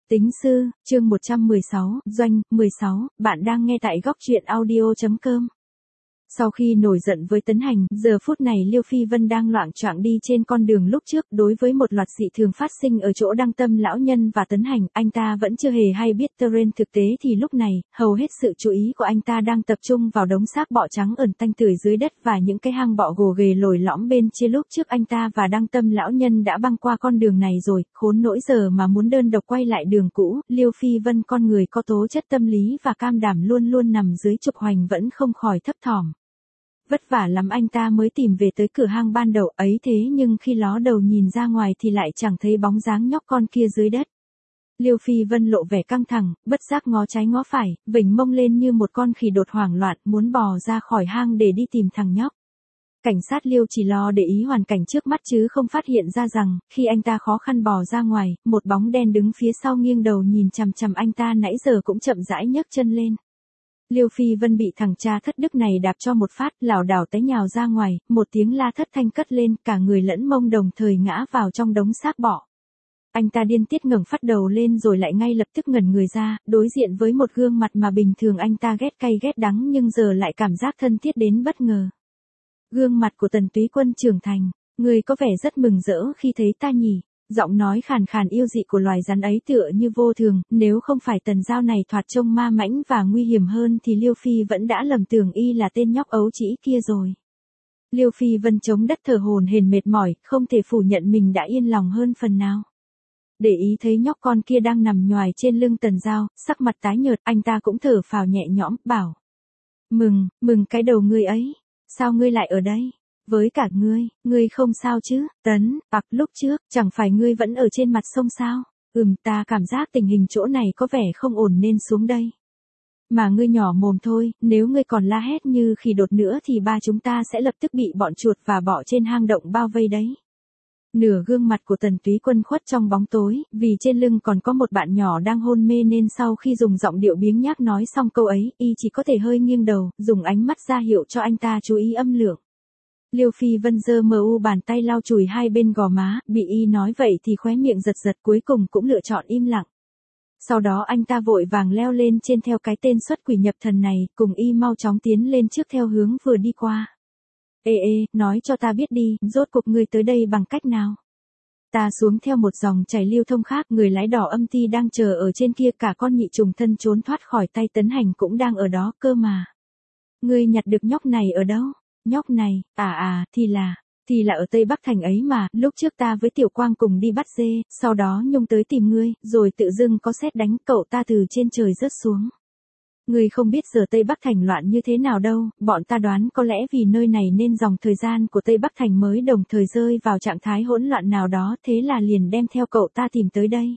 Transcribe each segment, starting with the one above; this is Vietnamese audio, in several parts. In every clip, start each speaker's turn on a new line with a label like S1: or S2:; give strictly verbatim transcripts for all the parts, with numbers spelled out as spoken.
S1: Tính sư, chương một trăm mười sáu, doanh, mười sáu, bạn đang nghe tại góc truyện audio chấm com. Sau khi nổi giận với Tấn Hành, giờ phút này Liêu Phi Vân đang loạng choạng đi trên con đường lúc trước, đối với một loạt dị thường phát sinh ở chỗ Đăng Tâm lão nhân và Tấn Hành, anh ta vẫn chưa hề hay biết Terrain. Thực tế thì lúc này, hầu hết sự chú ý của anh ta đang tập trung vào đống xác bọ trắng ẩn tanh tưởi dưới đất và những cái hang bọ gồ ghề lồi lõm bên trên. Lúc trước anh ta và Đăng Tâm lão nhân đã băng qua con đường này rồi, khốn nỗi giờ mà muốn đơn độc quay lại đường cũ. Liêu Phi Vân, con người có tố chất tâm lý và cam đảm luôn luôn nằm dưới trục hoành, vẫn không khỏi thấp thỏm. Vất vả lắm anh ta mới tìm về tới cửa hang ban đầu ấy, thế nhưng khi ló đầu nhìn ra ngoài thì lại chẳng thấy bóng dáng nhóc con kia dưới đất. Liêu Phi Vân lộ vẻ căng thẳng, bất giác ngó trái ngó phải, vểnh mông lên như một con khỉ đột hoảng loạn, muốn bò ra khỏi hang để đi tìm thằng nhóc. Cảnh sát Liêu chỉ lo để ý hoàn cảnh trước mắt chứ không phát hiện ra rằng, khi anh ta khó khăn bò ra ngoài, một bóng đen đứng phía sau nghiêng đầu nhìn chằm chằm anh ta nãy giờ cũng chậm rãi nhấc chân lên. Liêu Phi Vân bị thằng cha thất đức này đạp cho một phát, lảo đảo té nhào ra ngoài, một tiếng la thất thanh cất lên, cả người lẫn mông đồng thời ngã vào trong đống xác bọ. Anh ta điên tiết ngẩng phát đầu lên rồi lại ngay lập tức ngẩn người ra, đối diện với một gương mặt mà bình thường anh ta ghét cay ghét đắng nhưng giờ lại cảm giác thân thiết đến bất ngờ. Gương mặt của Tần Túy Quân trưởng thành, người có vẻ rất mừng rỡ khi thấy ta nhỉ. Giọng nói khàn khàn yêu dị của loài rắn ấy tựa như vô thường, nếu không phải Tần Giao này thoạt trông ma mãnh và nguy hiểm hơn thì Liêu Phi vẫn đã lầm tưởng y là tên nhóc ấu trĩ kia rồi. Liêu Phi Vân chống đất thở hổn hển mệt mỏi, không thể phủ nhận mình đã yên lòng hơn phần nào. Để ý thấy nhóc con kia đang nằm nhoài trên lưng Tần Giao, sắc mặt tái nhợt, anh ta cũng thở phào nhẹ nhõm, bảo: Mừng, mừng cái đầu ngươi ấy, sao ngươi lại ở đây? Với cả ngươi, ngươi không sao chứ? Tấn, Bạc, lúc trước, chẳng phải ngươi vẫn ở trên mặt sông sao? Ừm, ta cảm giác tình hình chỗ này có vẻ không ổn nên xuống đây. Mà ngươi nhỏ mồm thôi, nếu ngươi còn la hét như khỉ đột nữa thì ba chúng ta sẽ lập tức bị bọn chuột và bọ trên hang động bao vây đấy. Nửa gương mặt của Tần Túy Quân khuất trong bóng tối, vì trên lưng còn có một bạn nhỏ đang hôn mê nên sau khi dùng giọng điệu biếng nhác nói xong câu ấy, y chỉ có thể hơi nghiêng đầu, dùng ánh mắt ra hiệu cho anh ta chú ý âm lượng. Liêu Phi Vân giơ mờ u bàn tay lau chùi hai bên gò má, bị y nói vậy thì khóe miệng giật giật, cuối cùng cũng lựa chọn im lặng. Sau đó anh ta vội vàng leo lên trên theo cái tên xuất quỷ nhập thần này, cùng y mau chóng tiến lên trước theo hướng vừa đi qua. Ê ê, nói cho ta biết đi, rốt cuộc ngươi tới đây bằng cách nào? Ta xuống theo một dòng chảy lưu thông khác, người lái đỏ âm ti đang chờ ở trên kia, cả con nhị trùng thân trốn thoát khỏi tay Tấn Hành cũng đang ở đó cơ mà. Ngươi nhặt được nhóc này ở đâu? Nhóc này, à à, thì là, thì là ở Tây Bắc Thành ấy mà, lúc trước ta với Tiểu Quang cùng đi bắt dê, sau đó Nhung tới tìm ngươi, rồi tự dưng có sét đánh cậu ta từ trên trời rớt xuống. Ngươi không biết giờ Tây Bắc Thành loạn như thế nào đâu, bọn ta đoán có lẽ vì nơi này nên dòng thời gian của Tây Bắc Thành mới đồng thời rơi vào trạng thái hỗn loạn nào đó, thế là liền đem theo cậu ta tìm tới đây.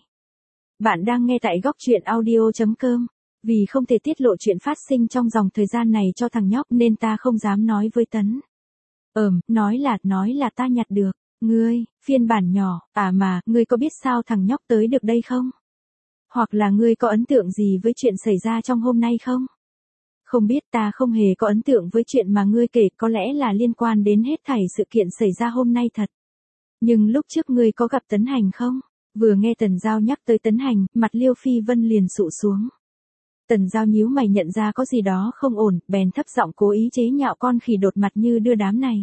S1: Bạn đang nghe tại góc truyện audio chấm com. Vì không thể tiết lộ chuyện phát sinh trong dòng thời gian này cho thằng nhóc nên ta không dám nói với Tấn. Ừm, nói là, nói là ta nhặt được. Ngươi, phiên bản nhỏ, à mà, ngươi có biết sao thằng nhóc tới được đây không? Hoặc là ngươi có ấn tượng gì với chuyện xảy ra trong hôm nay không? Không biết, ta không hề có ấn tượng với chuyện mà ngươi kể, có lẽ là liên quan đến hết thảy sự kiện xảy ra hôm nay thật. Nhưng lúc trước ngươi có gặp Tấn Hành không? Vừa nghe Tần Giao nhắc tới Tấn Hành, mặt Liêu Phi Vân liền sụ xuống. Tần Giao nhíu mày nhận ra có gì đó không ổn, bèn thấp giọng cố ý chế nhạo con khỉ đột mặt như đưa đám này.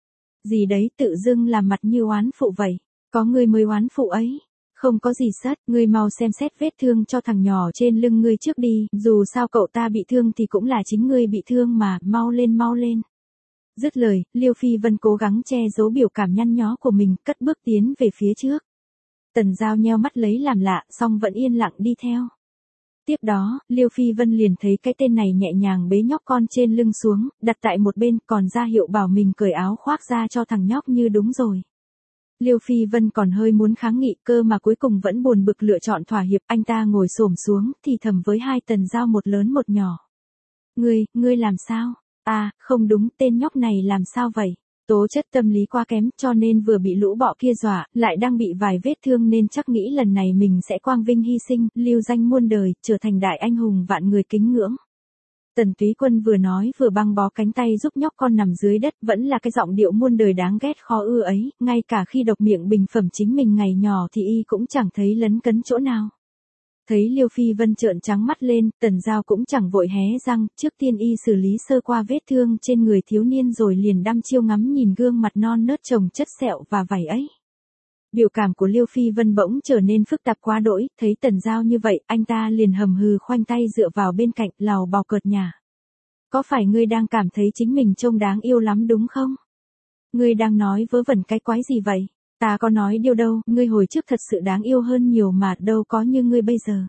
S1: Gì đấy, tự dưng làm mặt như oán phụ vậy, có người mới oán phụ ấy. Không có gì sất, ngươi mau xem xét vết thương cho thằng nhỏ trên lưng ngươi trước đi, dù sao cậu ta bị thương thì cũng là chính ngươi bị thương mà, mau lên mau lên. Dứt lời, Liêu Phi Vân cố gắng che giấu biểu cảm nhăn nhó của mình, cất bước tiến về phía trước. Tần Giao nheo mắt lấy làm lạ, song vẫn yên lặng đi theo. Tiếp đó, Liêu Phi Vân liền thấy cái tên này nhẹ nhàng bế nhóc con trên lưng xuống, đặt tại một bên, còn ra hiệu bảo mình cởi áo khoác ra cho thằng nhóc như đúng rồi. Liêu Phi Vân còn hơi muốn kháng nghị cơ mà cuối cùng vẫn buồn bực lựa chọn thỏa hiệp, anh ta ngồi xổm xuống, thì thầm với hai Tần Giao một lớn một nhỏ. Ngươi, ngươi làm sao? À, không đúng, tên nhóc này làm sao vậy? Tố chất tâm lý quá kém, cho nên vừa bị lũ bọ kia dọa, lại đang bị vài vết thương nên chắc nghĩ lần này mình sẽ quang vinh hy sinh, lưu danh muôn đời, trở thành đại anh hùng vạn người kính ngưỡng. Tần Túy Quân vừa nói vừa băng bó cánh tay giúp nhóc con nằm dưới đất, vẫn là cái giọng điệu muôn đời đáng ghét khó ưa ấy, ngay cả khi độc miệng bình phẩm chính mình ngày nhỏ thì y cũng chẳng thấy lấn cấn chỗ nào. Thấy Liêu Phi Vân trợn trắng mắt lên, Tần Giao cũng chẳng vội hé răng, trước tiên y xử lý sơ qua vết thương trên người thiếu niên rồi liền đăm chiêu ngắm nhìn gương mặt non nớt chồng chất sẹo và vảy ấy. Biểu cảm của Liêu Phi Vân bỗng trở nên phức tạp quá đỗi, thấy Tần Giao như vậy, anh ta liền hầm hừ khoanh tay dựa vào bên cạnh, lào bào cợt nhả. Có phải ngươi đang cảm thấy chính mình trông đáng yêu lắm đúng không? Ngươi đang nói vớ vẩn cái quái gì vậy? Ta có nói điều đâu, ngươi hồi trước thật sự đáng yêu hơn nhiều mà, đâu có như ngươi bây giờ.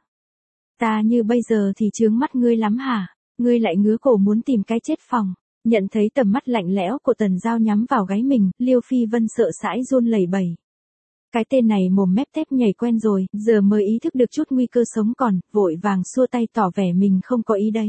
S1: Ta như bây giờ thì chướng mắt ngươi lắm hả? Ngươi lại ngứa cổ muốn tìm cái chết phòng. Nhận thấy tầm mắt lạnh lẽo của Tần Giao nhắm vào gáy mình, Liêu Phi Vân sợ sãi run lẩy bẩy. Cái tên này mồm mép tép nhảy quen rồi, giờ mới ý thức được chút nguy cơ sống còn, vội vàng xua tay tỏ vẻ mình không có ý đấy.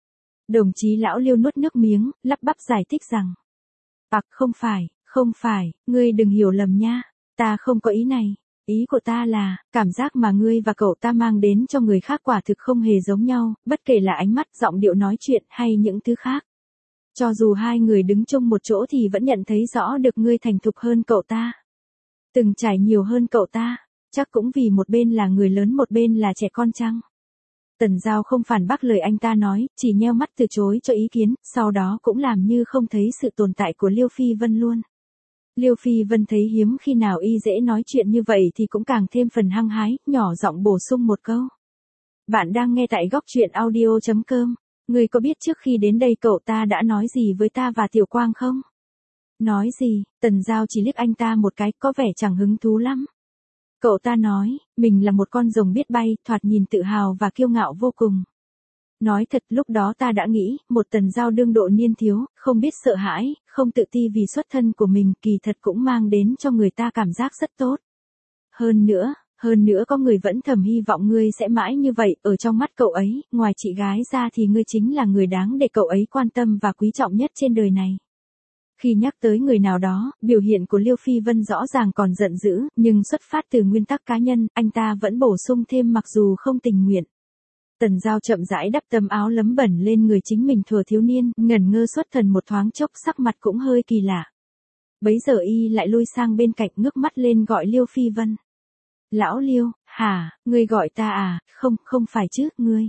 S1: Đồng chí lão Liêu nuốt nước miếng, lắp bắp giải thích rằng. Ặc không phải, không phải, ngươi đừng hiểu lầm nha, ta không có ý này. Ý của ta là, cảm giác mà ngươi và cậu ta mang đến cho người khác quả thực không hề giống nhau, bất kể là ánh mắt, giọng điệu nói chuyện hay những thứ khác. Cho dù hai người đứng chung một chỗ thì vẫn nhận thấy rõ được ngươi thành thục hơn cậu ta. Từng trải nhiều hơn cậu ta, chắc cũng vì một bên là người lớn một bên là trẻ con chăng? Tần Giao không phản bác lời anh ta nói, chỉ nheo mắt từ chối cho ý kiến, sau đó cũng làm như không thấy sự tồn tại của Liêu Phi Vân luôn. Liêu Phi Vân thấy hiếm khi nào y dễ nói chuyện như vậy thì cũng càng thêm phần hăng hái, nhỏ giọng bổ sung một câu. Bạn đang nghe tại góc truyện audio chấm com, ngươi có biết trước khi đến đây cậu ta đã nói gì với ta và Tiểu Quang không? Nói gì? Tần Giao chỉ liếc anh ta một cái, có vẻ chẳng hứng thú lắm. Cậu ta nói, mình là một con rồng biết bay, thoạt nhìn tự hào và kiêu ngạo vô cùng. Nói thật lúc đó ta đã nghĩ, một Tần Giao đương độ niên thiếu, không biết sợ hãi, không tự ti vì xuất thân của mình, kỳ thật cũng mang đến cho người ta cảm giác rất tốt. Hơn nữa, hơn nữa có người vẫn thầm hy vọng ngươi sẽ mãi như vậy, ở trong mắt cậu ấy, ngoài chị gái ra thì ngươi chính là người đáng để cậu ấy quan tâm và quý trọng nhất trên đời này. Khi nhắc tới người nào đó, biểu hiện của Liêu Phi Vân rõ ràng còn giận dữ, nhưng xuất phát từ nguyên tắc cá nhân, anh ta vẫn bổ sung thêm mặc dù không tình nguyện. Tần Giao chậm rãi đắp tấm áo lấm bẩn lên người chính mình thuở thiếu niên, ngẩn ngơ xuất thần một thoáng chốc, sắc mặt cũng hơi kỳ lạ. Bấy giờ y lại lui sang bên cạnh, ngước mắt lên gọi Liêu Phi Vân. Lão Liêu, hả, ngươi gọi ta à? Không, không phải chứ, ngươi.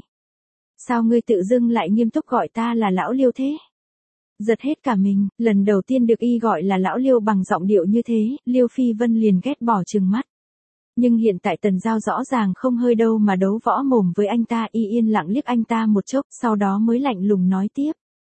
S1: Sao ngươi tự dưng lại nghiêm túc gọi ta là Lão Liêu thế? Giật hết cả mình, lần đầu tiên được y gọi là Lão Liêu bằng giọng điệu như thế, Liêu Phi Vân liền ghét bỏ trừng mắt. Nhưng hiện tại Tần Giao rõ ràng không hơi đâu mà đấu võ mồm với anh ta, y yên lặng liếc anh ta một chốc, sau đó mới lạnh lùng nói tiếp.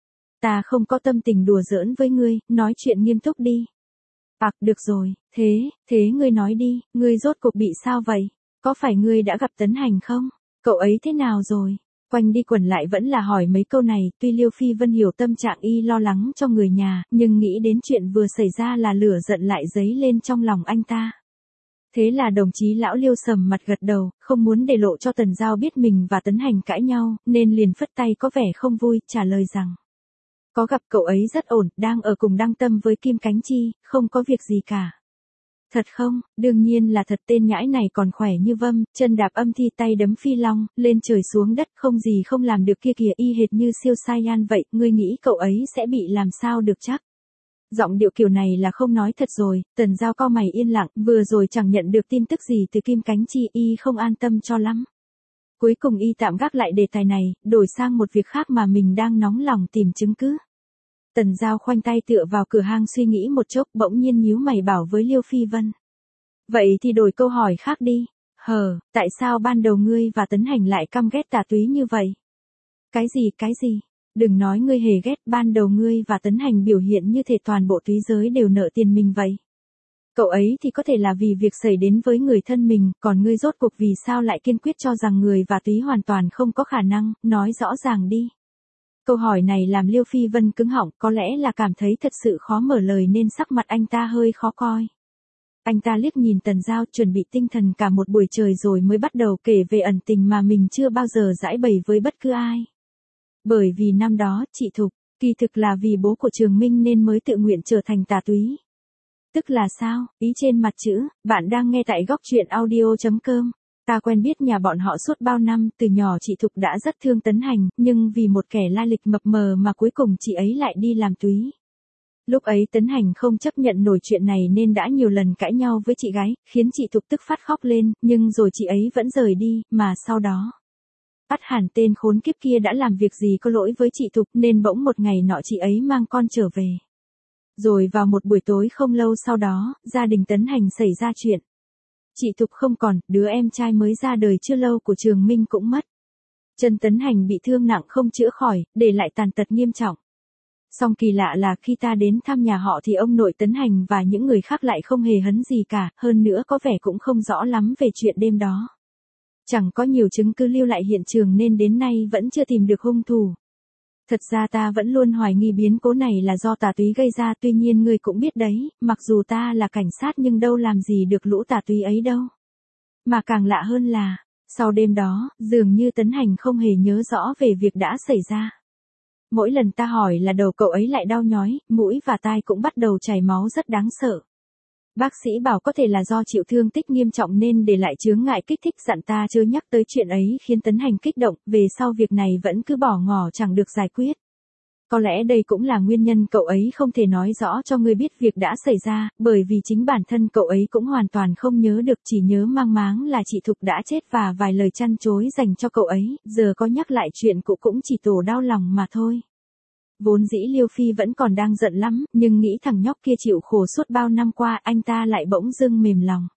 S1: Ta không có tâm tình đùa giỡn với ngươi, nói chuyện nghiêm túc đi. Ặc, được rồi, thế, thế ngươi nói đi, ngươi rốt cuộc bị sao vậy? Có phải ngươi đã gặp Tấn Hành không? Cậu ấy thế nào rồi? Quanh đi quẩn lại vẫn là hỏi mấy câu này, tuy Liêu Phi Vân hiểu tâm trạng y lo lắng cho người nhà, nhưng nghĩ đến chuyện vừa xảy ra là lửa giận lại dấy lên trong lòng anh ta. Thế là đồng chí lão Liêu sầm mặt gật đầu, không muốn để lộ cho Tần Giao biết mình và Tấn Hành cãi nhau, nên liền phất tay có vẻ không vui, trả lời rằng. Có gặp cậu ấy rất ổn, đang ở cùng Đăng Tâm với Kim Cánh Chi, không có việc gì cả. Thật không? Đương nhiên là thật, tên nhãi này còn khỏe như vâm, chân đạp âm thi tay đấm phi long, lên trời xuống đất không gì không làm được kia kìa, y hệt như siêu Saiyan vậy, ngươi nghĩ cậu ấy sẽ bị làm sao được chắc? Giọng điệu kiểu này là không nói thật rồi, Tần Giao cau mày yên lặng, vừa rồi chẳng nhận được tin tức gì từ Kim Cánh Chi, y không an tâm cho lắm. Cuối cùng y tạm gác lại đề tài này, đổi sang một việc khác mà mình đang nóng lòng tìm chứng cứ. Tần Giao khoanh tay tựa vào cửa hang suy nghĩ một chốc, bỗng nhiên nhíu mày bảo với Liêu Phi Vân. Vậy thì đổi câu hỏi khác đi. Hờ, tại sao ban đầu ngươi và Tấn Hành lại căm ghét Tà Túy như vậy? Cái gì, cái gì? Đừng nói ngươi hề ghét, ban đầu ngươi và Tấn Hành biểu hiện như thể toàn bộ túy giới đều nợ tiền mình vậy. Cậu ấy thì có thể là vì việc xảy đến với người thân mình, còn ngươi rốt cuộc vì sao lại kiên quyết cho rằng người và túy hoàn toàn không có khả năng, nói rõ ràng đi. Câu hỏi này làm Liêu Phi Vân cứng họng, có lẽ là cảm thấy thật sự khó mở lời nên sắc mặt anh ta hơi khó coi. Anh ta liếc nhìn Tần Giao, chuẩn bị tinh thần cả một buổi trời rồi mới bắt đầu kể về ẩn tình mà mình chưa bao giờ giải bày với bất cứ ai. Bởi vì năm đó, chị Thục, kỳ thực là vì bố của Trường Minh nên mới tự nguyện trở thành tà túy. Tức là sao? Ý trên mặt chữ, bạn đang nghe tại góc truyện audio chấm com. Ta quen biết nhà bọn họ suốt bao năm, từ nhỏ chị Thục đã rất thương Tấn Hành, nhưng vì một kẻ lai lịch mập mờ mà cuối cùng chị ấy lại đi làm túy. Lúc ấy Tấn Hành không chấp nhận nổi chuyện này nên đã nhiều lần cãi nhau với chị gái, khiến chị Thục tức phát khóc lên, nhưng rồi chị ấy vẫn rời đi, mà sau đó. Ắt hẳn tên khốn kiếp kia đã làm việc gì có lỗi với chị Thục nên bỗng một ngày nọ chị ấy mang con trở về. Rồi vào một buổi tối không lâu sau đó, gia đình Tấn Hành xảy ra chuyện. Chị Thục không còn, đứa em trai mới ra đời chưa lâu của Trường Minh cũng mất. Chân Tấn Hành bị thương nặng không chữa khỏi, để lại tàn tật nghiêm trọng. Song kỳ lạ là khi ta đến thăm nhà họ thì ông nội Tấn Hành và những người khác lại không hề hấn gì cả, hơn nữa có vẻ cũng không rõ lắm về chuyện đêm đó. Chẳng có nhiều chứng cứ lưu lại hiện trường nên đến nay vẫn chưa tìm được hung thủ. Thật ra ta vẫn luôn hoài nghi biến cố này là do tà túy gây ra, tuy nhiên ngươi cũng biết đấy, mặc dù ta là cảnh sát nhưng đâu làm gì được lũ tà túy ấy đâu. Mà càng lạ hơn là, sau đêm đó, dường như Tấn Hành không hề nhớ rõ về việc đã xảy ra. Mỗi lần ta hỏi là đầu cậu ấy lại đau nhói, mũi và tai cũng bắt đầu chảy máu rất đáng sợ. Bác sĩ bảo có thể là do chịu thương tích nghiêm trọng nên để lại chướng ngại kích thích, dặn ta chớ nhắc tới chuyện ấy, khiến Tấn Hành kích động, về sau việc này vẫn cứ bỏ ngỏ chẳng được giải quyết. Có lẽ đây cũng là nguyên nhân cậu ấy không thể nói rõ cho ngươi biết việc đã xảy ra, bởi vì chính bản thân cậu ấy cũng hoàn toàn không nhớ được, chỉ nhớ mang máng là chị Thục đã chết và vài lời chăn chối dành cho cậu ấy, giờ có nhắc lại chuyện cũ cũng chỉ tổ đau lòng mà thôi. Vốn dĩ Liêu Phi vẫn còn đang giận lắm, nhưng nghĩ thằng nhóc kia chịu khổ suốt bao năm qua, anh ta lại bỗng dưng mềm lòng.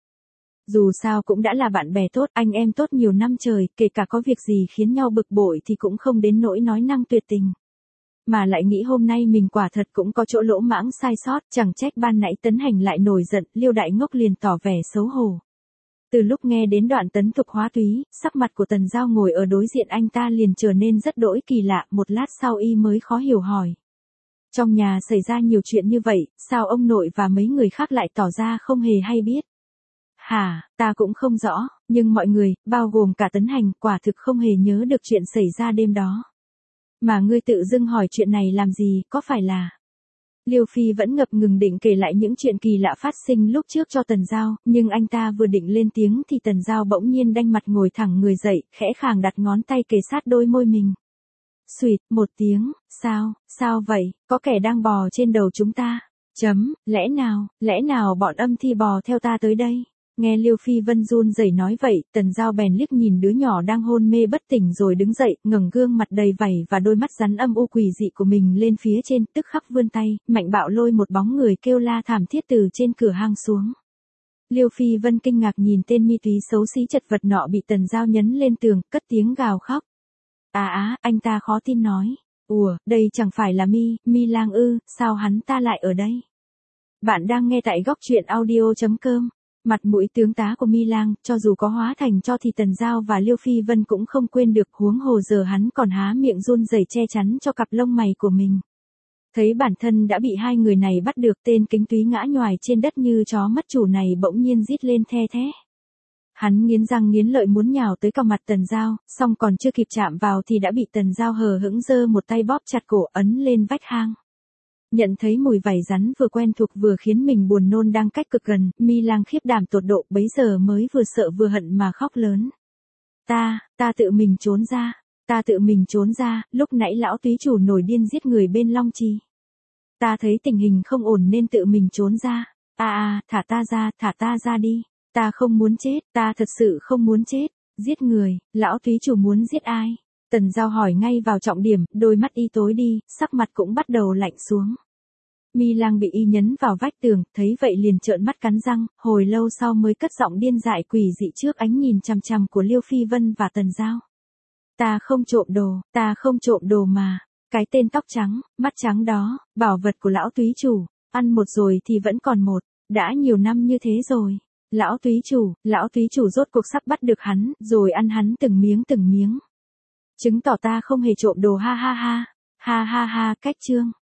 S1: Dù sao cũng đã là bạn bè tốt, anh em tốt nhiều năm trời, kể cả có việc gì khiến nhau bực bội thì cũng không đến nỗi nói năng tuyệt tình. Mà lại nghĩ hôm nay mình quả thật cũng có chỗ lỗ mãng sai sót, chẳng trách ban nãy Tấn Hành lại nổi giận, Liêu Đại Ngốc liền tỏ vẻ xấu hổ. Từ lúc nghe đến đoạn Tấn Thục hóa túy, sắc mặt của Tần Giao ngồi ở đối diện anh ta liền trở nên rất đỗi kỳ lạ, một lát sau y mới khó hiểu hỏi. Trong nhà xảy ra nhiều chuyện như vậy, sao ông nội và mấy người khác lại tỏ ra không hề hay biết? Hả, ta cũng không rõ, nhưng mọi người, bao gồm cả Tấn Hành, quả thực không hề nhớ được chuyện xảy ra đêm đó. Mà ngươi tự dưng hỏi chuyện này làm gì, có phải là... Liêu Phi vẫn ngập ngừng định kể lại những chuyện kỳ lạ phát sinh lúc trước cho Tần Giao, nhưng anh ta vừa định lên tiếng thì Tần Giao bỗng nhiên đanh mặt ngồi thẳng người dậy, khẽ khàng đặt ngón tay kề sát đôi môi mình. Xuyệt, một tiếng, sao, sao vậy, có kẻ đang bò trên đầu chúng ta. Chấm, lẽ nào, lẽ nào bọn âm thi bò theo ta tới đây? Nghe Liêu Phi Vân run rẩy nói vậy, Tần Giao bèn liếc nhìn đứa nhỏ đang hôn mê bất tỉnh rồi đứng dậy, ngẩng gương mặt đầy vảy và đôi mắt rắn âm u quỷ dị của mình lên phía trên, tức khắc vươn tay, mạnh bạo lôi một bóng người kêu la thảm thiết từ trên cửa hang xuống. Liêu Phi Vân kinh ngạc nhìn tên mi túy xấu xí chật vật nọ bị Tần Giao nhấn lên tường, cất tiếng gào khóc. À á, anh ta khó tin nói. Ủa, đây chẳng phải là Mi, Mi Lang ư, sao hắn ta lại ở đây? Bạn đang nghe tại góc truyện audio chấm com. Mặt mũi tướng tá của Mi Lang, cho dù có hóa thành cho thì Tần Giao và Liêu Phi Vân cũng không quên được, huống hồ giờ hắn còn há miệng run rẩy che chắn cho cặp lông mày của mình. Thấy bản thân đã bị hai người này bắt được, tên kính túy ngã nhoài trên đất như chó mất chủ này bỗng nhiên rít lên the thé. Hắn nghiến răng nghiến lợi muốn nhào tới cào mặt Tần Giao, song còn chưa kịp chạm vào thì đã bị Tần Giao hờ hững giơ một tay bóp chặt cổ ấn lên vách hang. Nhận thấy mùi vảy rắn vừa quen thuộc vừa khiến mình buồn nôn đang cách cực gần, Mi Lang khiếp đảm tột độ, bấy giờ mới vừa sợ vừa hận mà khóc lớn. Ta, ta tự mình trốn ra, ta tự mình trốn ra, lúc nãy lão túy chủ nổi điên giết người bên Long Trì. Ta thấy tình hình không ổn nên tự mình trốn ra, a a, thả ta ra, thả ta ra đi, ta không muốn chết, ta thật sự không muốn chết, giết người, lão túy chủ muốn giết ai? Tần Giao hỏi ngay vào trọng điểm, đôi mắt y tối đi, sắc mặt cũng bắt đầu lạnh xuống. Mi Lang bị y nhấn vào vách tường, thấy vậy liền trợn mắt cắn răng, hồi lâu sau mới cất giọng điên dại quỷ dị trước ánh nhìn chằm chằm của Liêu Phi Vân và Tần Giao. Ta không trộm đồ, ta không trộm đồ mà, cái tên tóc trắng, mắt trắng đó, bảo vật của lão túy chủ, ăn một rồi thì vẫn còn một, đã nhiều năm như thế rồi. Lão túy chủ, lão túy chủ rốt cuộc sắp bắt được hắn, rồi ăn hắn từng miếng từng miếng. Chứng tỏ ta không hề trộm đồ, ha ha ha, ha ha ha, cách chương.